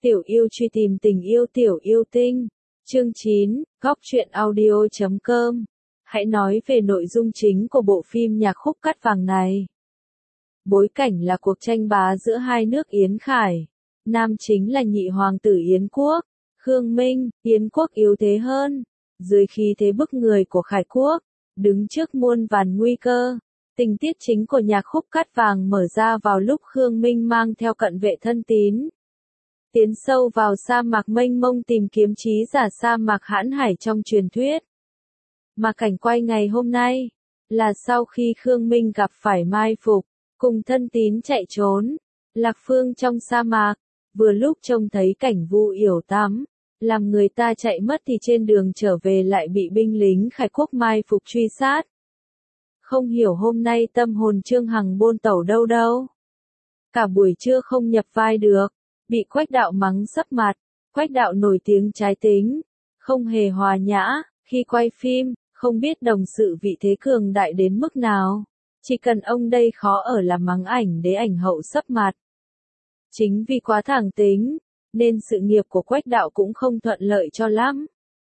Tiểu yêu truy tìm tình yêu tiểu yêu tinh. Chương 9, góc truyện audio.com. Hãy nói về nội dung chính của bộ phim nhạc khúc cắt vàng này. Bối cảnh là cuộc tranh bá giữa hai nước Yến Khải. Nam chính là nhị hoàng tử Yến Quốc, Khương Minh. Yến Quốc yếu thế hơn, dưới khí thế bức người của Khải Quốc, đứng trước muôn vàn nguy cơ. Tình tiết chính của nhạc khúc cắt vàng mở ra vào lúc Khương Minh mang theo cận vệ thân tín tiến sâu vào sa mạc mênh mông tìm kiếm trí giả sa mạc hãn hải trong truyền thuyết. Mà cảnh quay ngày hôm nay là sau khi Khương Minh gặp phải mai phục, cùng thân tín chạy trốn. Lạc Phương trong sa mạc, vừa lúc trông thấy cảnh Vu Yểu tắm, làm người ta chạy mất thì trên đường trở về lại bị binh lính Khải Quốc mai phục truy sát. Không hiểu hôm nay tâm hồn Trương Hằng bôn tẩu đâu đâu. Cả buổi trưa không nhập vai được, bị Quách Đạo mắng sấp mặt. Quách Đạo nổi tiếng trái tính, không hề hòa nhã, khi quay phim, không biết đồng sự vị thế cường đại đến mức nào. Chỉ cần ông đây khó ở là mắng ảnh đế ảnh hậu sấp mặt. Chính vì quá thẳng tính, nên sự nghiệp của Quách Đạo cũng không thuận lợi cho lắm.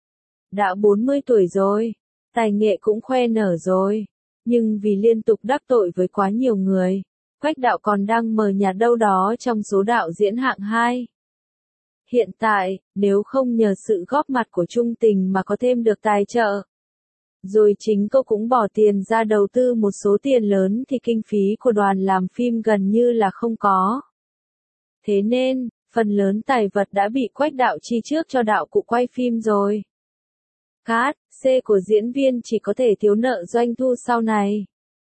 Đã 40 tuổi rồi, tài nghệ cũng khoe nở rồi, nhưng vì liên tục đắc tội với quá nhiều người, Quách Đạo còn đang mờ nhạt đâu đó trong số đạo diễn hạng 2. Hiện tại, nếu không nhờ sự góp mặt của Trung Tình mà có thêm được tài trợ, rồi chính cô cũng bỏ tiền ra đầu tư một số tiền lớn thì kinh phí của đoàn làm phim gần như là không có. Thế nên, phần lớn tài vật đã bị Quách Đạo chi trước cho đạo cụ quay phim rồi. Cát, C của diễn viên chỉ có thể thiếu nợ doanh thu sau này.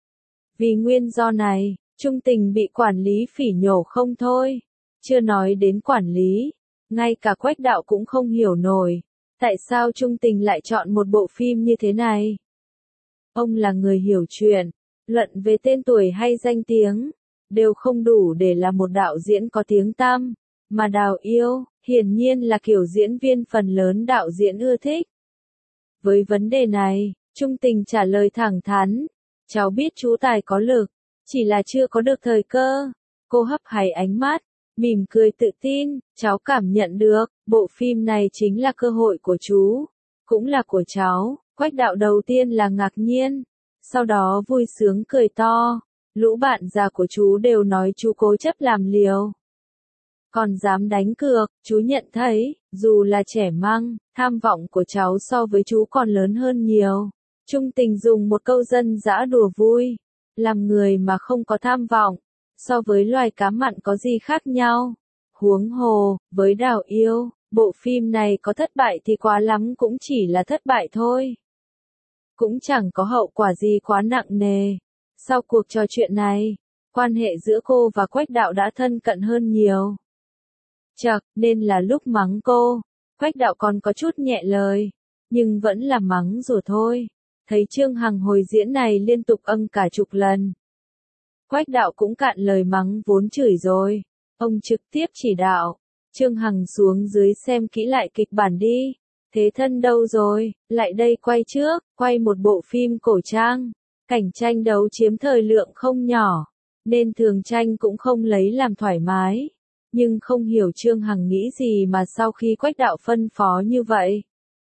Vì nguyên do này, Trung Tình bị quản lý phỉ nhổ không thôi. Chưa nói đến quản lý, ngay cả Quách Đạo cũng không hiểu nổi, tại sao Trung Tình lại chọn một bộ phim như thế này. Ông là người hiểu chuyện, luận về tên tuổi hay danh tiếng, đều không đủ để là một đạo diễn có tiếng tăm, mà Đào Yêu, hiển nhiên là kiểu diễn viên phần lớn đạo diễn ưa thích. Với vấn đề này, Trung Tình trả lời thẳng thắn, cháu biết chú tài có lực, chỉ là chưa có được thời cơ. Cô hấp háy ánh mắt, mỉm cười tự tin, cháu cảm nhận được, bộ phim này chính là cơ hội của chú, cũng là của cháu. Quách Đạo đầu tiên là ngạc nhiên, sau đó vui sướng cười to, lũ bạn già của chú đều nói chú cố chấp làm liều. Còn dám đánh cược, chú nhận thấy, dù là trẻ măng, tham vọng của cháu so với chú còn lớn hơn nhiều. Trung Tình dùng một câu dân dã đùa vui, làm người mà không có tham vọng, so với loài cá mặn có gì khác nhau. Huống hồ, với Đào Yêu, bộ phim này có thất bại thì quá lắm cũng chỉ là thất bại thôi. Cũng chẳng có hậu quả gì quá nặng nề. Sau cuộc trò chuyện này, quan hệ giữa cô và Quách Đạo đã thân cận hơn nhiều. Chậc, nên là lúc mắng cô, Quách Đạo còn có chút nhẹ lời, nhưng vẫn là mắng rồi thôi. Thấy Trương Hằng hồi diễn này liên tục cả chục lần. Quách Đạo cũng cạn lời mắng vốn chửi rồi. Ông trực tiếp chỉ đạo, Trương Hằng xuống dưới xem kỹ lại kịch bản đi. Thế thân đâu rồi, lại đây quay trước, quay một bộ phim cổ trang. Cảnh tranh đấu chiếm thời lượng không nhỏ, nên thường tranh cũng không lấy làm thoải mái. Nhưng không hiểu Trương Hằng nghĩ gì mà sau khi Quách Đạo phân phó như vậy,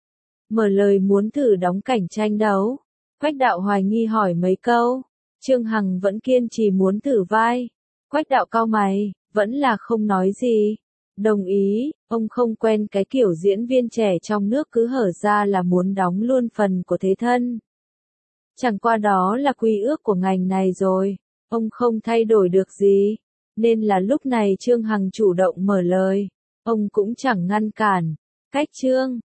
mở lời muốn thử đóng cảnh tranh đấu. Quách Đạo hoài nghi hỏi mấy câu, Trương Hằng vẫn kiên trì muốn thử vai. Quách Đạo cau mày, vẫn là không nói gì. Đồng ý, ông không quen cái kiểu diễn viên trẻ trong nước cứ hở ra là muốn đóng luôn phần của thế thân. Chẳng qua đó là quy ước của ngành này rồi, ông không thay đổi được gì. Nên là lúc này Trương Hằng chủ động mở lời, ông cũng chẳng ngăn cản. Cách Trương